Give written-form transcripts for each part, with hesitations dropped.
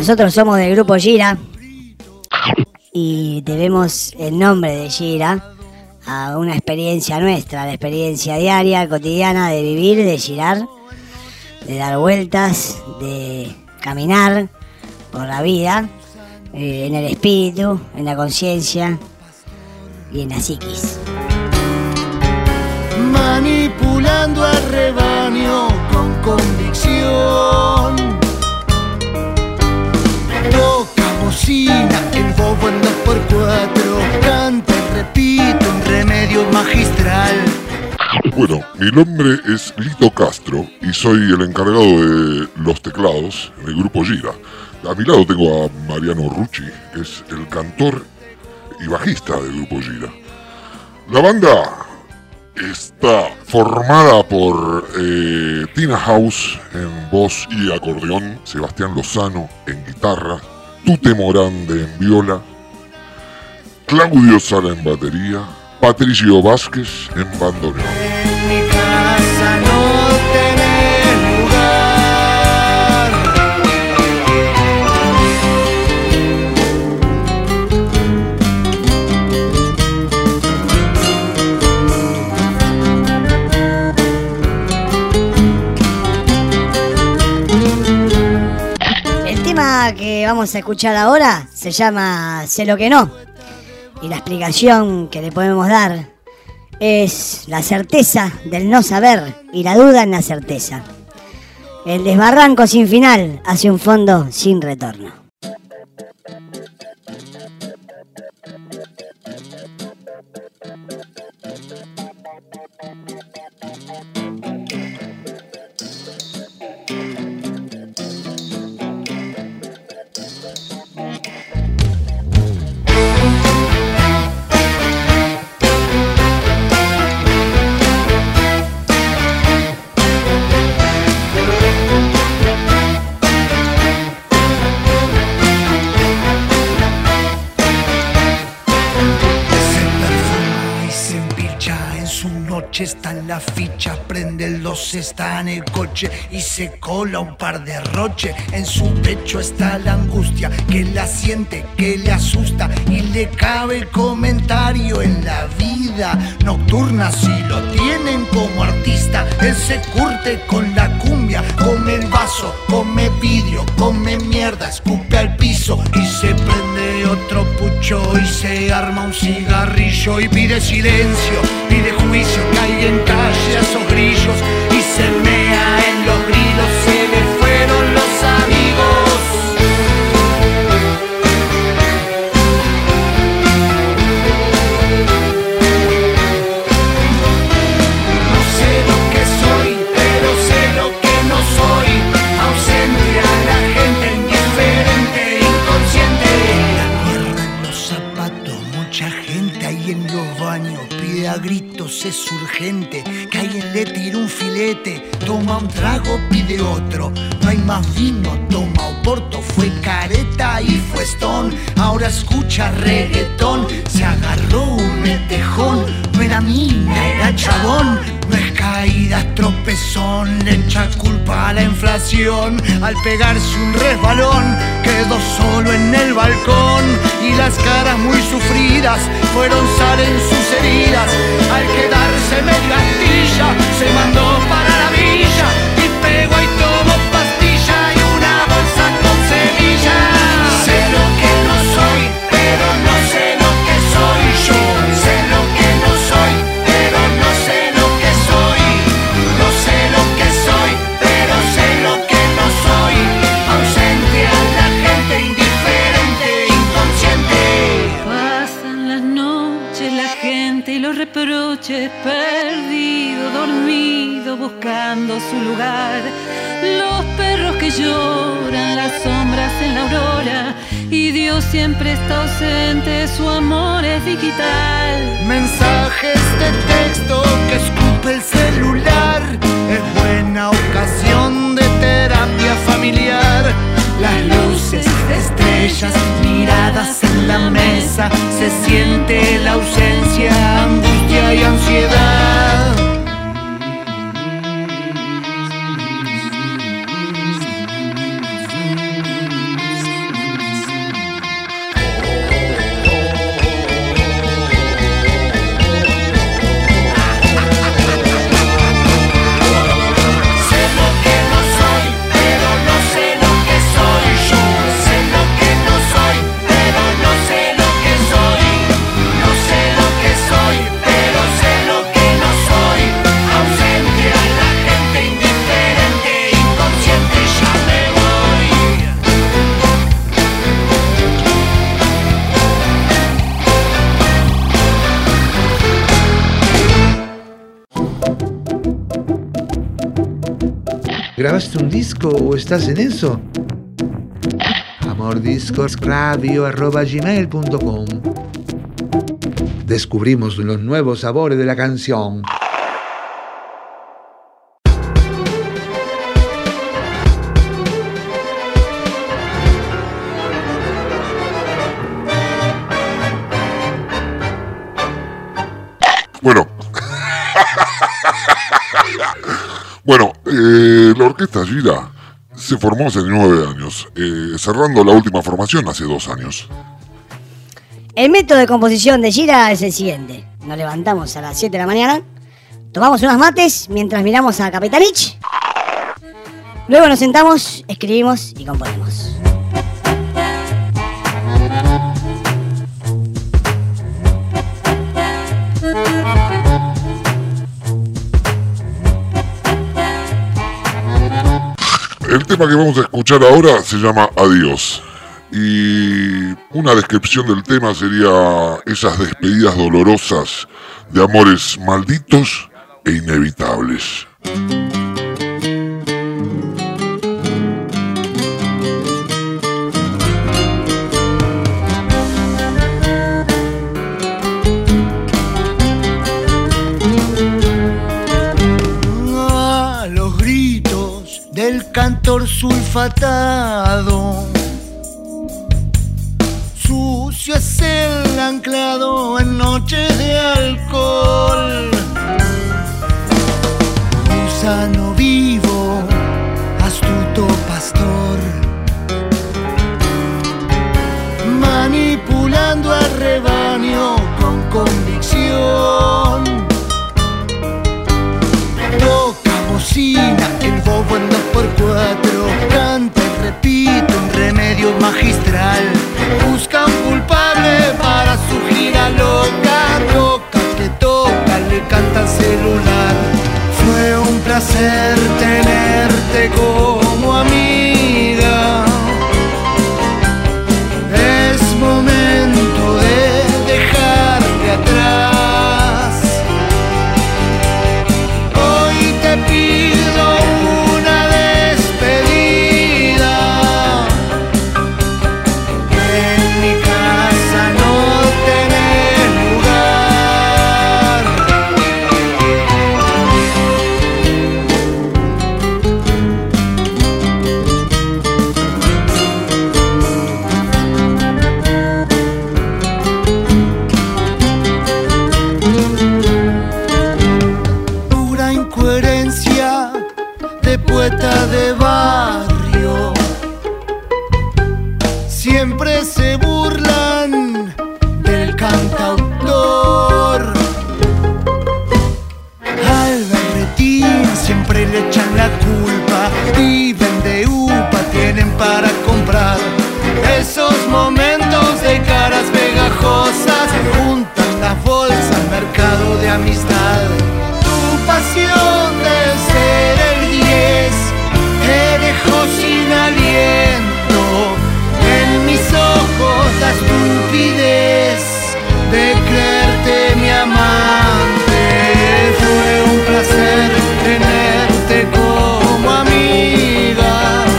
Nosotros somos del grupo Gira y debemos el nombre de Gira a una experiencia nuestra, la experiencia diaria, cotidiana de vivir, de girar, de dar vueltas, de caminar por la vida, en el espíritu, en la conciencia y en la psiquis. Manipulando al rebaño con convicción. Toca bocina, el bobo en 2x4. Canta y repite un remedio magistral. Bueno, mi nombre es Lito Castro y soy el encargado de los teclados en el grupo Gira. A mi lado tengo a Mariano Rucci, que es el cantor y bajista del grupo Gira. La banda está formada por Tina House en voz y acordeón, Sebastián Lozano en guitarra, Tute Morande en viola, Claudio Sala en batería, Patricio Vázquez en bandoneón. En mi casa no tenés lugar. El tema que vamos a escuchar ahora se llama Sé lo que no. Y la explicación que le podemos dar es la certeza del no saber y la duda en la certeza. El desbarranco sin final hacia un fondo sin retorno. Está en la ficha, prende el 12, está en el coche y se cola un par de roches. En su pecho está la angustia que la siente, que le asusta y le cabe el comentario en la vida nocturna. Si lo tienen como artista, él se curte con la cumbia, come el vaso, come vidrio, come mierda, escupe al piso y se prende otro pucho y se arma un cigarrillo y pide silencio, pide juicio, que alguien calle a esos grillos y se mea en los grilos, se le fueron los amigos. No sé lo que soy, pero sé lo que no soy, ausente a la gente, indiferente, inconsciente. La mierda en los zapatos, mucha gente ahí en los baños, pide a gritos, es urgente, que alguien le tire un filete, toma un trago, pide otro, no hay más vino, toma Oporto, fue careta y fue Stone, ahora escucha reggaetón, se agarró un metejón, no era mina, era chabón, no es caída, es tropezón, le echa culpa a la inflación, al pegarse un resbalón, quedó solo en el balcón, y las caras muy sufridas fueron sal en sus heridas, al quedarse medio astilla, se mandó para la villa, y pegó y tomó pastilla y una bolsa con semillas. Sé lo que no soy, pero no sé lo que soy yo. Sé lo que no soy, pero no sé lo que soy. No sé lo que soy, pero sé lo que no soy. Ausente a la gente, indiferente, inconsciente. Pasan las noches, la gente y los reproches, perdido, dormido, buscando su lugar. Los perros que lloran, las sombras en la aurora, y Dios siempre está ausente, su amor es digital. Mensajes de texto que escupe el celular, es buena ocasión de terapia familiar. Las luces de estrellas, miradas en la mesa, se siente la ausencia, angustia y ansiedad. ¿Grabaste un disco o estás en eso? amordiscosradio@gmail.com. Descubrimos los nuevos sabores de la canción. Bueno, la Orquesta Gira se formó hace 9 años, cerrando la última formación hace 2 años. El método de composición de Gira es el siguiente. Nos levantamos a las 7 de la mañana, tomamos unos mates mientras miramos a Capitanich, luego nos sentamos, escribimos y componemos. El tema que vamos a escuchar ahora se llama Adiós. Y una descripción del tema sería esas despedidas dolorosas de amores malditos e inevitables. A los gritos del cantor sulfatado, sucio es el anclado en noches de alcohol. Gusano vivo, astuto pastor, manipulando al rebaño con convicción. Toca bocina, el bobo en 2x4, canta y repite un remedio magistral. Busca un culpable para su gira loca, toca que toca, le canta al celular. Fue un placer tenerte como amiga. Es momento de dejarte atrás. Hoy te pido una despedida. En mi casa no tenés lugar. Pura incoherencia de poeta de barrio. Siempre se burlan del cantautor. Al berretín siempre le echan la culpa. Viven de upa, tienen para comprar. Esos momentos de caras pegajosas juntan las bolsas, mercado de amistad. Tu pasión de ser el 10 te dejó sin aliento. En mis ojos la estupidez de creerte mi amante. Fue un placer tenerte como amiga.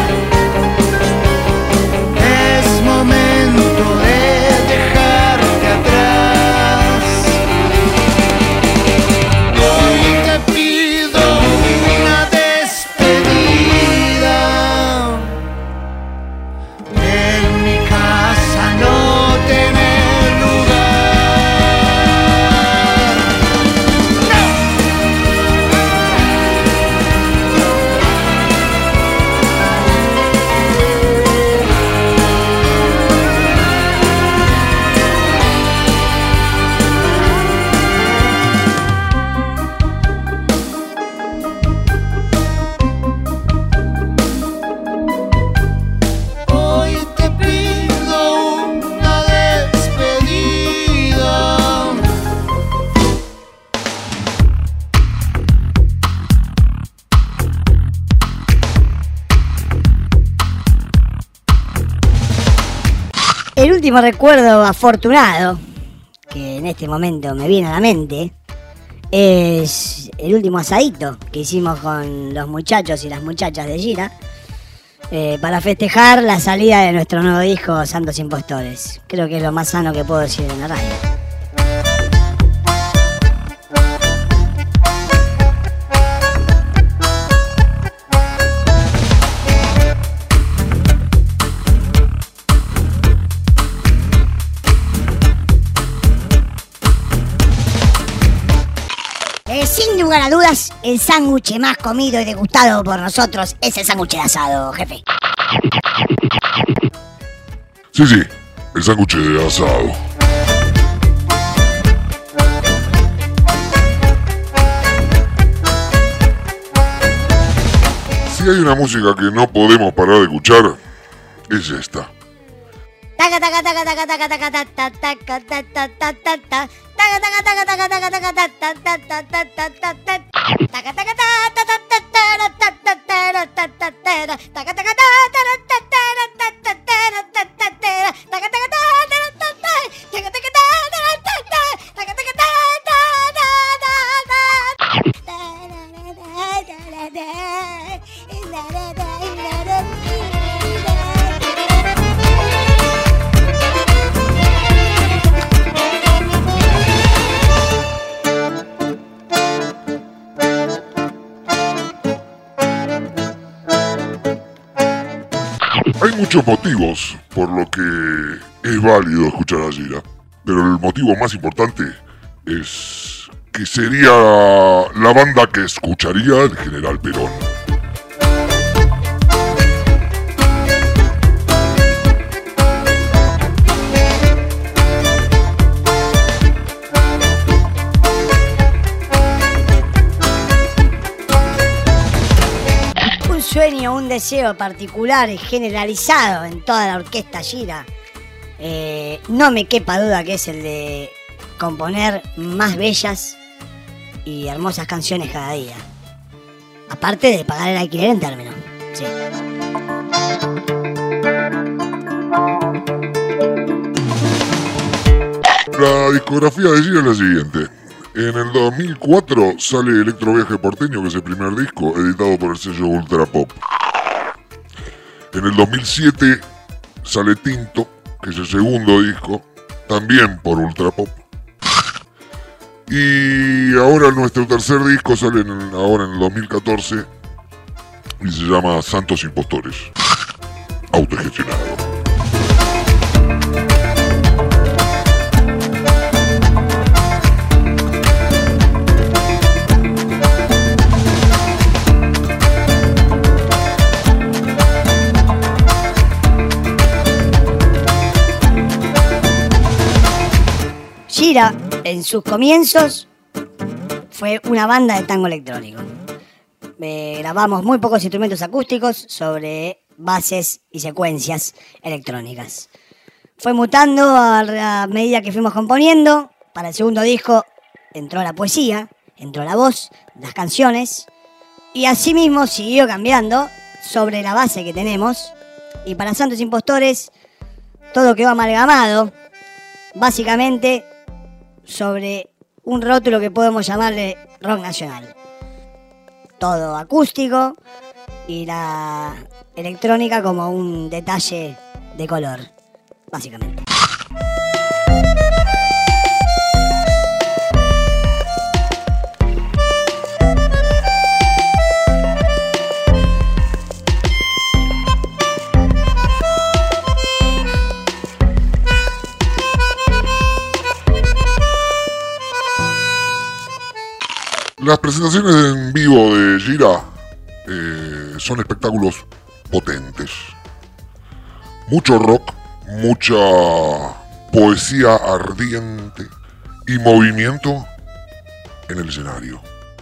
Es momento de dejarte atrás. Hoy te pido una despedida. En mi casa no tenés lugar. ¡No! Hoy te pido una despedida. El último recuerdo afortunado que en este momento me viene a la mente es el último asadito que hicimos con los muchachos y las muchachas de Gira para festejar la salida de nuestro nuevo disco Santos Impostores. Creo que es lo más sano que puedo decir en la radio. Sin lugar a dudas, el sándwich más comido y degustado por nosotros es el sándwich de asado, jefe. Sí, el sándwich de asado. Si hay una música que no podemos parar de escuchar, es esta. Hay muchos motivos por lo que es válido escuchar a Gira, pero el motivo más importante es que sería la banda que escucharía el General Perón. Sueño, un deseo particular y generalizado en toda la orquesta Gira. No me quepa duda que es el de componer más bellas y hermosas canciones cada día. Aparte de pagar el alquiler en término. Sí. La discografía de Gira es la siguiente. En el 2004 sale Electroviaje Porteño, que es el primer disco, editado por el sello Ultra Pop. En el 2007 sale Tinto, que es el segundo disco, también por Ultra Pop. Y ahora nuestro tercer disco sale ahora en el 2014 y se llama Santos Impostores, autogestionado. Gira, en sus comienzos, fue una banda de tango electrónico. Grabamos muy pocos instrumentos acústicos sobre bases y secuencias electrónicas. Fue mutando a medida que fuimos componiendo. Para el segundo disco entró la poesía, entró la voz, las canciones, y asimismo siguió cambiando sobre la base que tenemos. Y para Santos Impostores todo quedó amalgamado, básicamente sobre un rótulo que podemos llamarle rock nacional. Todo acústico y la electrónica como un detalle de color, básicamente. Las presentaciones en vivo de Gira son espectáculos potentes. Mucho rock, mucha poesía ardiente y movimiento en el escenario.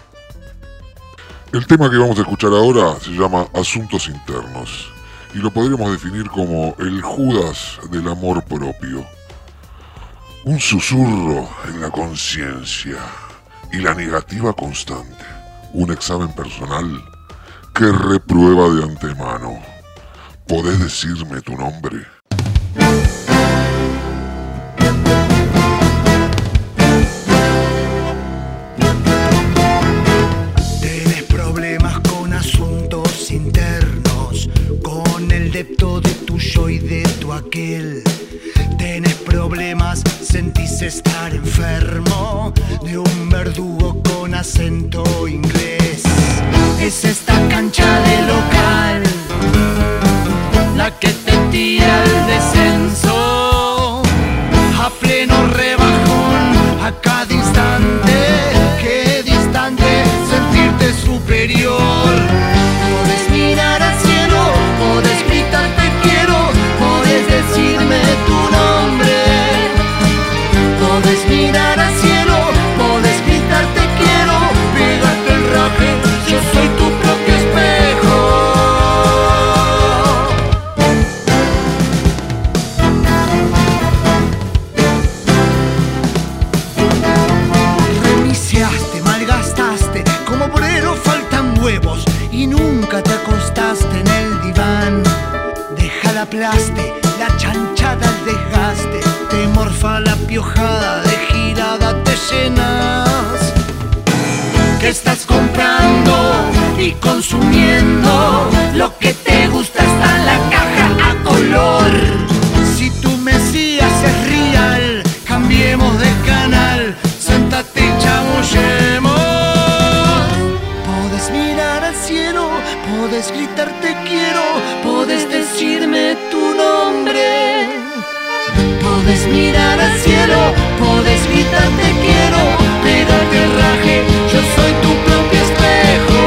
El tema que vamos a escuchar ahora se llama Asuntos Internos y lo podríamos definir como el Judas del amor propio. Un susurro en la conciencia y la negativa constante. Un examen personal que reprueba de antemano. ¿Podés decirme tu nombre? Tenés problemas, sentís estar enfermo de un verdugo con acento inglés. Es esta cancha de local la que te tira al descenso, a pleno rebajón, a cada instante. Qué distante sentirte superior. Podés mirar al cielo, podés gritar te quiero, podés decirme tu nombre. Podés mirar al cielo, podés gritar te quiero, pégate el raje, yo soy tu propio espejo. Reiniciaste, malgastaste, como obrero faltan huevos y nunca te acostaste en el diván. Deja la plaste, la chanchada, el desgaste, te morfa la piojada, de girada te llenas. ¿Qué estás comprando y consumiendo? Lo que te gusta está en la caja a color. Si tu mesías es real, cambiemos de canal, sentate y chamullemos. Podés mirar al cielo, podés gritar te quiero, podés decirme tu nombre. Podés mirar al cielo, podés gritar te quiero, pégate el raje, yo soy tu propio espejo.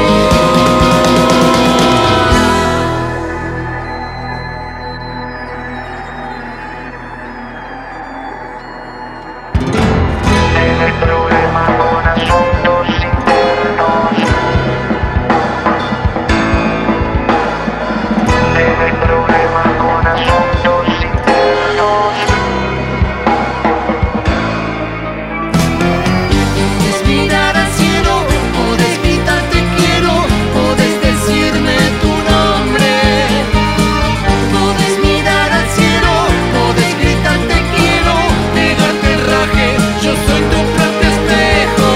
Tenés problemas con asuntos internos. Tenés problemas con asuntos internos. Podés mirar al cielo, podés gritar te quiero, podés decirme tu nombre. Podés mirar al cielo, podés gritar te quiero, pegarte el raje, yo soy tu propio espejo.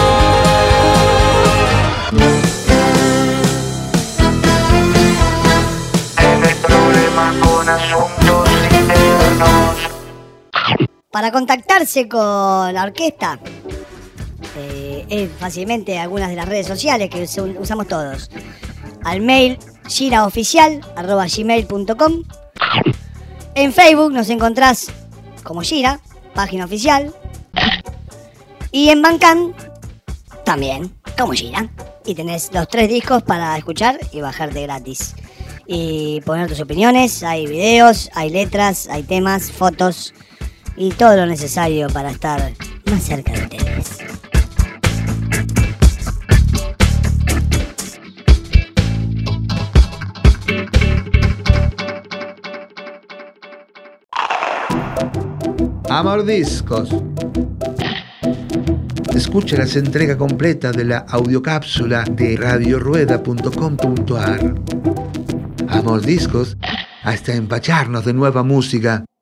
Tenés problemas con asuntos internos. Para contactarse con la orquesta, es fácilmente algunas de las redes sociales que usamos todos. Al mail giraoficial@gmail.com. En Facebook nos encontrás como Gira, página oficial. Y en Bandcamp también, como Gira. Y tenés los 3 discos para escuchar y bajarte gratis. Y poner tus opiniones, hay videos, hay letras, hay temas, fotos y todo lo necesario para estar más cerca de ustedes. Amor Discos. Escucha las entregas completas de la audiocápsula de radiorueda.com.ar. Amor Discos, hasta empacharnos de nueva música.